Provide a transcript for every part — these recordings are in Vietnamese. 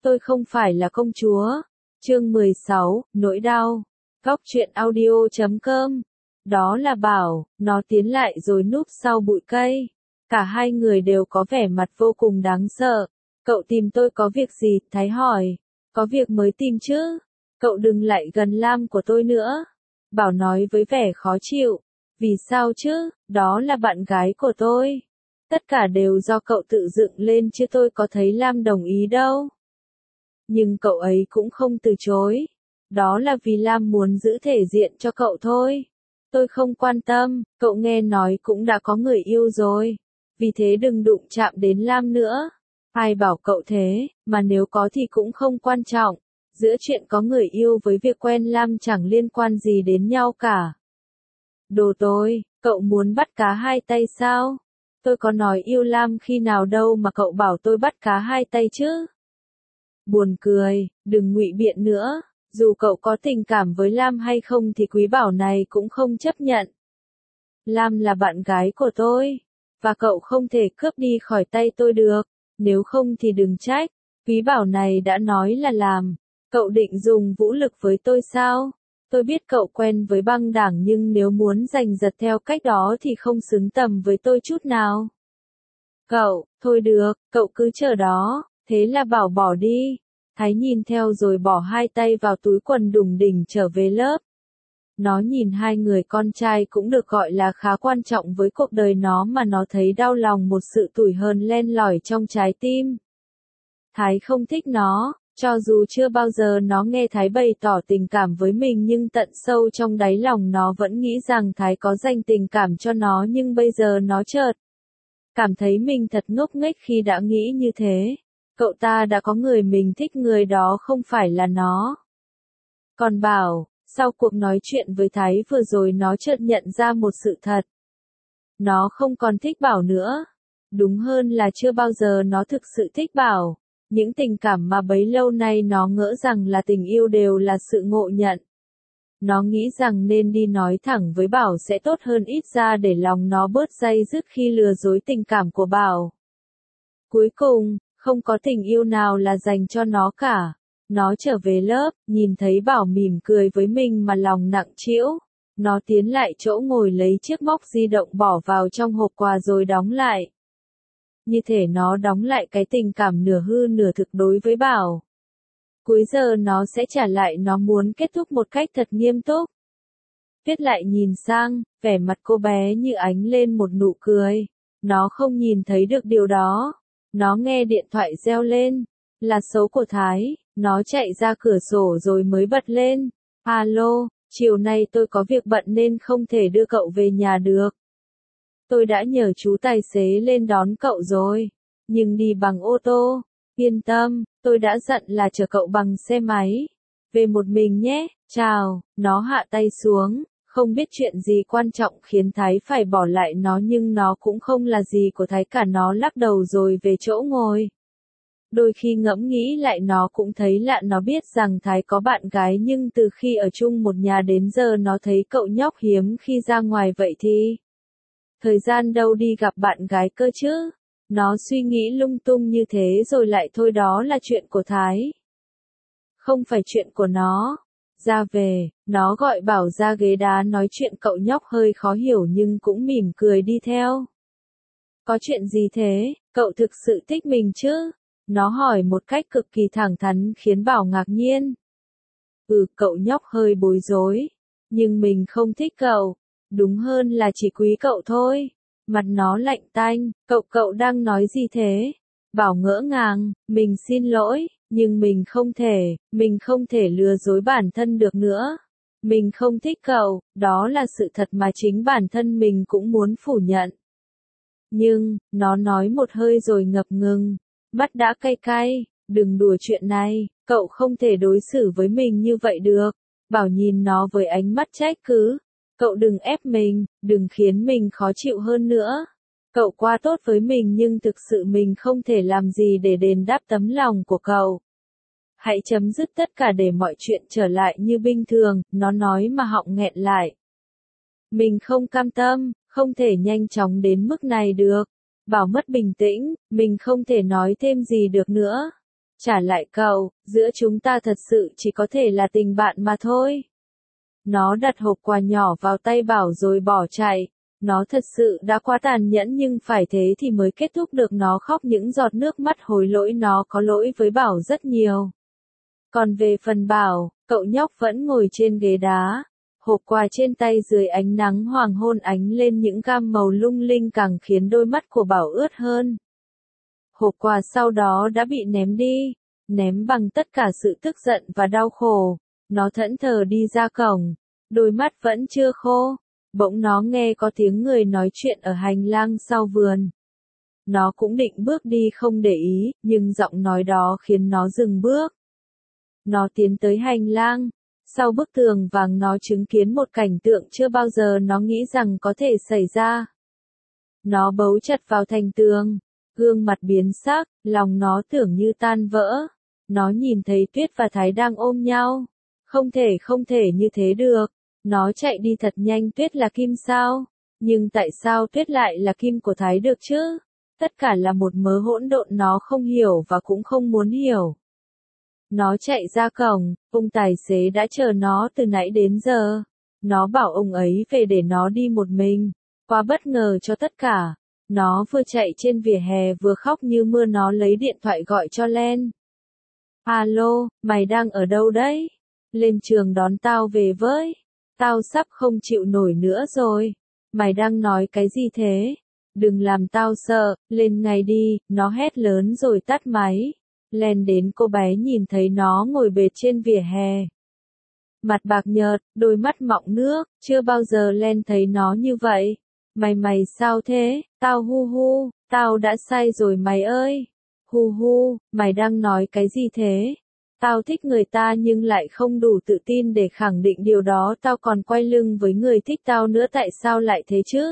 Tôi không phải là công chúa. Chương 16, nỗi đau. Góc truyện audio.com. Đó là Bảo, nó tiến lại rồi núp sau bụi cây. Cả hai người đều có vẻ mặt vô cùng đáng sợ. Cậu tìm tôi có việc gì? Thái hỏi. Có việc mới tìm chứ. Cậu đừng lại gần Lam của tôi nữa. Bảo nói với vẻ khó chịu. Vì sao chứ? Đó là bạn gái của tôi. Tất cả đều do cậu tự dựng lên chứ tôi có thấy Lam đồng ý đâu. Nhưng cậu ấy cũng không từ chối. Đó là vì Lam muốn giữ thể diện cho cậu thôi. Tôi không quan tâm, cậu nghe nói cũng đã có người yêu rồi. Vì thế đừng đụng chạm đến Lam nữa. Ai bảo cậu thế, mà nếu có thì cũng không quan trọng. Giữa chuyện có người yêu với việc quen Lam chẳng liên quan gì đến nhau cả. Đồ tôi, cậu muốn bắt cá hai tay sao? Tôi có nói yêu Lam khi nào đâu mà cậu bảo tôi bắt cá hai tay chứ? Buồn cười, đừng ngụy biện nữa. Dù cậu có tình cảm với Lam hay không thì Quý Bảo này cũng không chấp nhận. Lam là bạn gái của tôi, và cậu không thể cướp đi khỏi tay tôi được, nếu không thì đừng trách. Quý Bảo này đã nói là làm. Cậu định dùng vũ lực với tôi sao? Tôi biết cậu quen với băng đảng nhưng nếu muốn giành giật theo cách đó thì không xứng tầm với tôi chút nào. Cậu, thôi được, cậu cứ chờ đó, thế là Bảo bỏ đi. Thái nhìn theo rồi bỏ hai tay vào túi quần đùng đỉnh trở về lớp. Nó nhìn hai người con trai cũng được gọi là khá quan trọng với cuộc đời nó mà nó thấy đau lòng một sự tủi hờn len lỏi trong trái tim. Thái không thích nó, cho dù chưa bao giờ nó nghe Thái bày tỏ tình cảm với mình nhưng tận sâu trong đáy lòng nó vẫn nghĩ rằng Thái có dành tình cảm cho nó nhưng bây giờ nó chợt cảm thấy mình thật ngốc nghếch khi đã nghĩ như thế. Cậu ta đã có người mình thích, người đó không phải là nó. Còn Bảo, sau cuộc nói chuyện với Thái vừa rồi nó chợt nhận ra một sự thật. Nó không còn thích Bảo nữa. Đúng hơn là chưa bao giờ nó thực sự thích Bảo. Những tình cảm mà bấy lâu nay nó ngỡ rằng là tình yêu đều là sự ngộ nhận. Nó nghĩ rằng nên đi nói thẳng với Bảo sẽ tốt hơn, ít ra để lòng nó bớt day dứt khi lừa dối tình cảm của Bảo. Cuối cùng, không có tình yêu nào là dành cho nó cả. Nó trở về lớp, nhìn thấy Bảo mỉm cười với mình mà lòng nặng trĩu. Nó tiến lại chỗ ngồi lấy chiếc móc di động bỏ vào trong hộp quà rồi đóng lại. Như thể nó đóng lại cái tình cảm nửa hư nửa thực đối với Bảo. Cuối giờ nó sẽ trả lại, nó muốn kết thúc một cách thật nghiêm túc. Viết lại nhìn sang, vẻ mặt cô bé như ánh lên một nụ cười. Nó không nhìn thấy được điều đó. Nó nghe điện thoại reo lên. Là số của Thái. Nó chạy ra cửa sổ rồi mới bật lên. Alo, chiều nay tôi có việc bận nên không thể đưa cậu về nhà được. Tôi đã nhờ chú tài xế lên đón cậu rồi. Nhưng đi bằng ô tô. Yên tâm, tôi đã dặn là chở cậu bằng xe máy. Về một mình nhé, chào. Nó hạ tay xuống. Không biết chuyện gì quan trọng khiến Thái phải bỏ lại nó nhưng nó cũng không là gì của Thái cả. Nó lắc đầu rồi về chỗ ngồi. Đôi khi ngẫm nghĩ lại nó cũng thấy lạ. Nó biết rằng Thái có bạn gái nhưng từ khi ở chung một nhà đến giờ nó thấy cậu nhóc hiếm khi ra ngoài vậy thì. Thời gian đâu đi gặp bạn gái cơ chứ? Nó suy nghĩ lung tung như thế rồi lại thôi, đó là chuyện của Thái. Không phải chuyện của nó. Ra về, nó gọi Bảo ra ghế đá nói chuyện. Cậu nhóc hơi khó hiểu nhưng cũng mỉm cười đi theo. Có chuyện gì thế? Cậu thực sự thích mình chứ? Nó hỏi một cách cực kỳ thẳng thắn khiến Bảo ngạc nhiên. Cậu nhóc hơi bối rối. Nhưng mình không thích cậu. Đúng hơn là chỉ quý cậu thôi. Mặt nó lạnh tanh. Cậu đang nói gì thế? Bảo ngỡ ngàng. Mình xin lỗi, nhưng mình không thể lừa dối bản thân được nữa. Mình không thích cậu, đó là sự thật mà chính bản thân mình cũng muốn phủ nhận. Nhưng, nó nói một hơi rồi ngập ngừng. Mắt đã cay cay. Đừng đùa chuyện này, cậu không thể đối xử với mình như vậy được. Bảo nhìn nó với ánh mắt trách cứ. Cậu đừng ép mình, đừng khiến mình khó chịu hơn nữa. Cậu quá tốt với mình nhưng thực sự mình không thể làm gì để đền đáp tấm lòng của cậu. Hãy chấm dứt tất cả để mọi chuyện trở lại như bình thường, nó nói mà họng nghẹn lại. Mình không cam tâm, không thể nhanh chóng đến mức này được. Bảo mất bình tĩnh, mình không thể nói thêm gì được nữa. trả lại cậu, giữa chúng ta thật sự chỉ có thể là tình bạn mà thôi. Nó đặt hộp quà nhỏ vào tay Bảo rồi bỏ chạy. Nó thật sự đã quá tàn nhẫn nhưng phải thế thì mới kết thúc được. Nó khóc những giọt nước mắt hối lỗi, nó có lỗi với Bảo rất nhiều. Còn về phần Bảo, cậu nhóc vẫn ngồi trên ghế đá. Hộp quà trên tay dưới ánh nắng hoàng hôn ánh lên những gam màu lung linh càng khiến đôi mắt của Bảo ướt hơn. Hộp quà sau đó đã bị ném đi, ném bằng tất cả sự tức giận và đau khổ. Nó thẫn thờ đi ra cổng, đôi mắt vẫn chưa khô. Bỗng nó nghe có tiếng người nói chuyện ở hành lang sau vườn. Nó cũng định bước đi không để ý, nhưng giọng nói đó khiến nó dừng bước. Nó tiến tới hành lang. Sau bức tường vàng nó chứng kiến một cảnh tượng chưa bao giờ nó nghĩ rằng có thể xảy ra. Nó bấu chặt vào thành tường, gương mặt biến sắc, lòng nó tưởng như tan vỡ. Nó nhìn thấy Tuyết và Thái đang ôm nhau. Không thể như thế được. Nó chạy đi thật nhanh. Tuyết là Kim sao? Nhưng tại sao Tuyết lại là Kim của Thái được chứ? Tất cả là một mớ hỗn độn nó không hiểu và cũng không muốn hiểu. Nó chạy ra cổng, ông tài xế đã chờ nó từ nãy đến giờ. Nó bảo ông ấy về để nó đi một mình. Quá bất ngờ cho tất cả. Nó vừa chạy trên vỉa hè vừa khóc như mưa. Nó lấy điện thoại gọi cho Len. Alo, mày đang ở đâu đấy? Lên trường đón tao về với. Tao sắp không chịu nổi nữa rồi. Mày đang nói cái gì thế? Đừng làm tao sợ, lên ngay đi, nó hét lớn rồi tắt máy. Len đến, cô bé nhìn thấy nó ngồi bệt trên vỉa hè. Mặt bạc nhợt, đôi mắt mọng nước, chưa bao giờ Len thấy nó như vậy. Mày sao thế? Tao hu, tao đã say rồi mày ơi. Hu, mày đang nói cái gì thế? Tao thích người ta nhưng lại không đủ tự tin để khẳng định điều đó. Tao còn quay lưng với người thích tao nữa, tại sao lại thế chứ?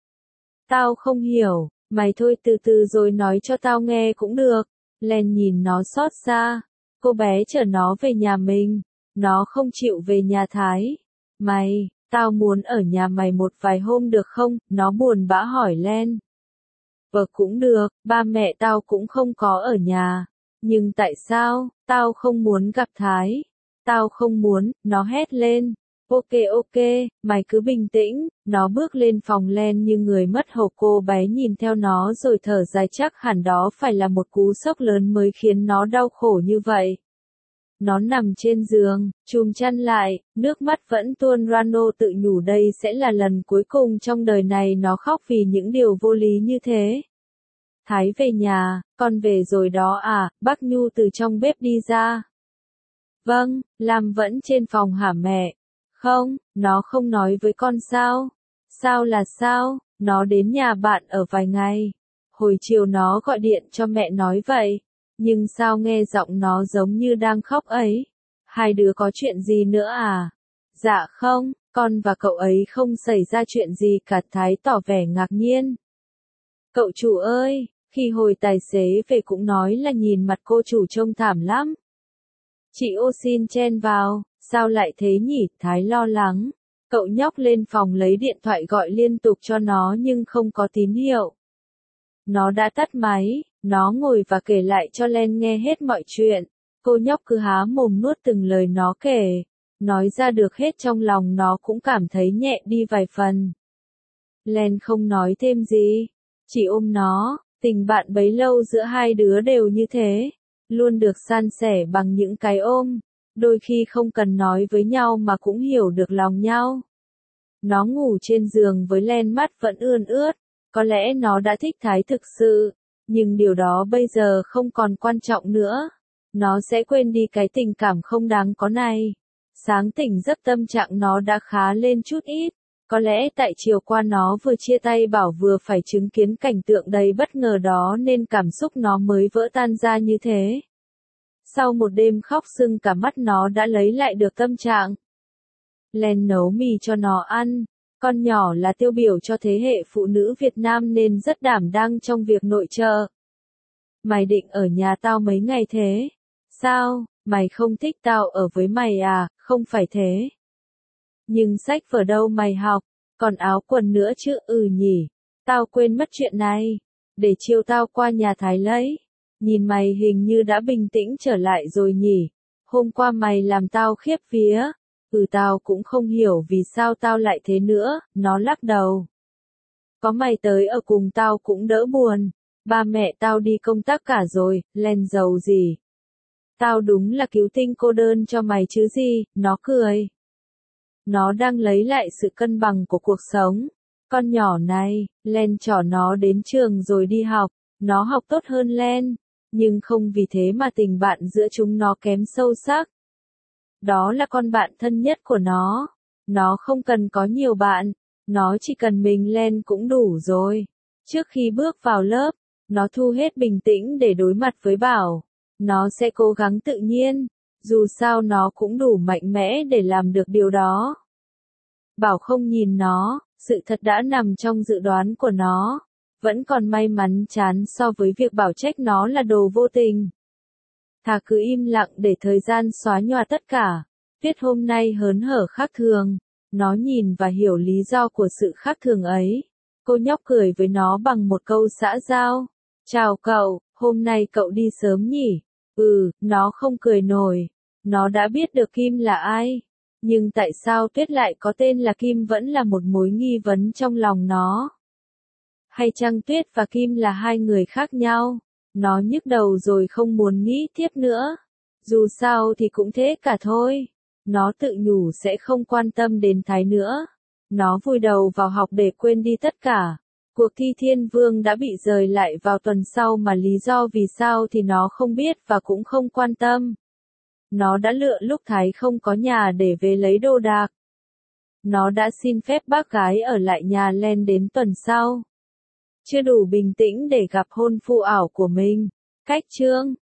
Tao không hiểu, mày thôi từ từ rồi nói cho tao nghe cũng được. Len nhìn nó xót xa. Cô bé chở nó về nhà mình. Nó không chịu về nhà Thái. Tao muốn ở nhà mày một vài hôm được không? Nó buồn bã hỏi Len. Cũng được, ba mẹ tao cũng không có ở nhà. Nhưng tại sao? Tao không muốn gặp Thái. Tao không muốn, nó hét lên. Ok, mày cứ bình tĩnh. Nó bước lên phòng Len như người mất hồn. Cô bé nhìn theo nó rồi thở dài, chắc hẳn đó phải là một cú sốc lớn mới khiến nó đau khổ như vậy. Nó nằm trên giường, chùm chăn lại, nước mắt vẫn tuôn ra. Nó tự nhủ đây sẽ là lần cuối cùng trong đời này nó khóc vì những điều vô lý như thế. Thái về nhà, con về rồi đó à? Bác Nhu từ trong bếp đi ra. Vâng, Lam vẫn trên phòng hả mẹ? Không, nó không nói với con sao? Sao là sao? Nó đến nhà bạn ở vài ngày. Hồi chiều nó gọi điện cho mẹ nói vậy. Nhưng sao nghe giọng nó giống như đang khóc ấy? Hai đứa có chuyện gì nữa à? Dạ không, con và cậu ấy không xảy ra chuyện gì cả. Thái tỏ vẻ ngạc nhiên. Cậu chủ ơi, khi hồi tài xế về cũng nói là nhìn mặt cô chủ trông thảm lắm. Chị ô xin chen vào, sao lại thế nhỉ? Thái lo lắng. Cậu nhóc lên phòng lấy điện thoại gọi liên tục cho nó nhưng không có tín hiệu. Nó đã tắt máy, nó ngồi và kể lại cho Len nghe hết mọi chuyện. Cô nhóc cứ há mồm nuốt từng lời nó kể. Nói ra được hết trong lòng nó cũng cảm thấy nhẹ đi vài phần. Len không nói thêm gì, chỉ ôm nó. Tình bạn bấy lâu giữa hai đứa đều như thế. Luôn được san sẻ bằng những cái ôm. Đôi khi không cần nói với nhau mà cũng hiểu được lòng nhau. Nó ngủ trên giường với Len, mắt vẫn ươn ướt. Có lẽ nó đã thích Thái thực sự. Nhưng điều đó bây giờ không còn quan trọng nữa. Nó sẽ quên đi cái tình cảm không đáng có này. Sáng tỉnh giấc tâm trạng nó đã khá lên chút ít. Có lẽ tại chiều qua nó vừa chia tay Bảo vừa phải chứng kiến cảnh tượng đầy bất ngờ đó nên cảm xúc nó mới vỡ tan ra như thế. Sau một đêm khóc sưng cả mắt nó đã lấy lại được tâm trạng. Len nấu mì cho nó ăn. Con nhỏ là tiêu biểu cho thế hệ phụ nữ Việt Nam nên rất đảm đang trong việc nội trợ. Mày định ở nhà tao mấy ngày thế? Sao, mày không thích tao ở với mày à? Không phải thế. Nhưng sách vở đâu mày học, còn áo quần nữa chứ? Ừ nhỉ, tao quên mất chuyện này. Để chiều tao qua nhà Thái lấy. Nhìn mày hình như đã bình tĩnh trở lại rồi nhỉ. Hôm qua mày làm tao khiếp vía. Tao cũng không hiểu vì sao tao lại thế nữa, nó lắc đầu. Có mày tới ở cùng tao cũng đỡ buồn. Ba mẹ tao đi công tác cả rồi, Len giàu gì. Tao đúng là cứu tinh cô đơn cho mày chứ gì, nó cười. Nó đang lấy lại sự cân bằng của cuộc sống. Con nhỏ này, Len trỏ nó đến trường rồi đi học. Nó học tốt hơn Len, nhưng không vì thế mà tình bạn giữa chúng nó kém sâu sắc. Đó là con bạn thân nhất của nó. Nó không cần có nhiều bạn, nó chỉ cần mình Len cũng đủ rồi. Trước khi bước vào lớp, nó thu hết bình tĩnh để đối mặt với Bảo. Nó sẽ cố gắng tự nhiên, dù sao nó cũng đủ mạnh mẽ để làm được điều đó. Bảo không nhìn nó, sự thật đã nằm trong dự đoán của nó. Vẫn còn may mắn chán so với việc Bảo trách nó là đồ vô tình. Thà cứ im lặng để thời gian xóa nhòa tất cả. Tuyết hôm nay hớn hở khác thường. Nó nhìn và hiểu lý do của sự khác thường ấy. Cô nhóc cười với nó bằng một câu xã giao. Chào cậu, hôm nay cậu đi sớm nhỉ? Nó không cười nổi. Nó đã biết được Kim là ai. Nhưng tại sao Tuyết lại có tên là Kim vẫn là một mối nghi vấn trong lòng nó. Hay chăng Tuyết và Kim là hai người khác nhau? Nó nhức đầu rồi không muốn nghĩ tiếp nữa. Dù sao thì cũng thế cả thôi. Nó tự nhủ sẽ không quan tâm đến Thái nữa. Nó vùi đầu vào học để quên đi tất cả. Cuộc thi Thiên Vương đã bị dời lại vào tuần sau mà lý do vì sao thì nó không biết và cũng không quan tâm. Nó đã lựa lúc Thái không có nhà để về lấy đồ đạc. Nó đã xin phép bác gái ở lại nhà Len đến tuần sau. Chưa đủ bình tĩnh để gặp hôn phu ảo của mình. Cách chương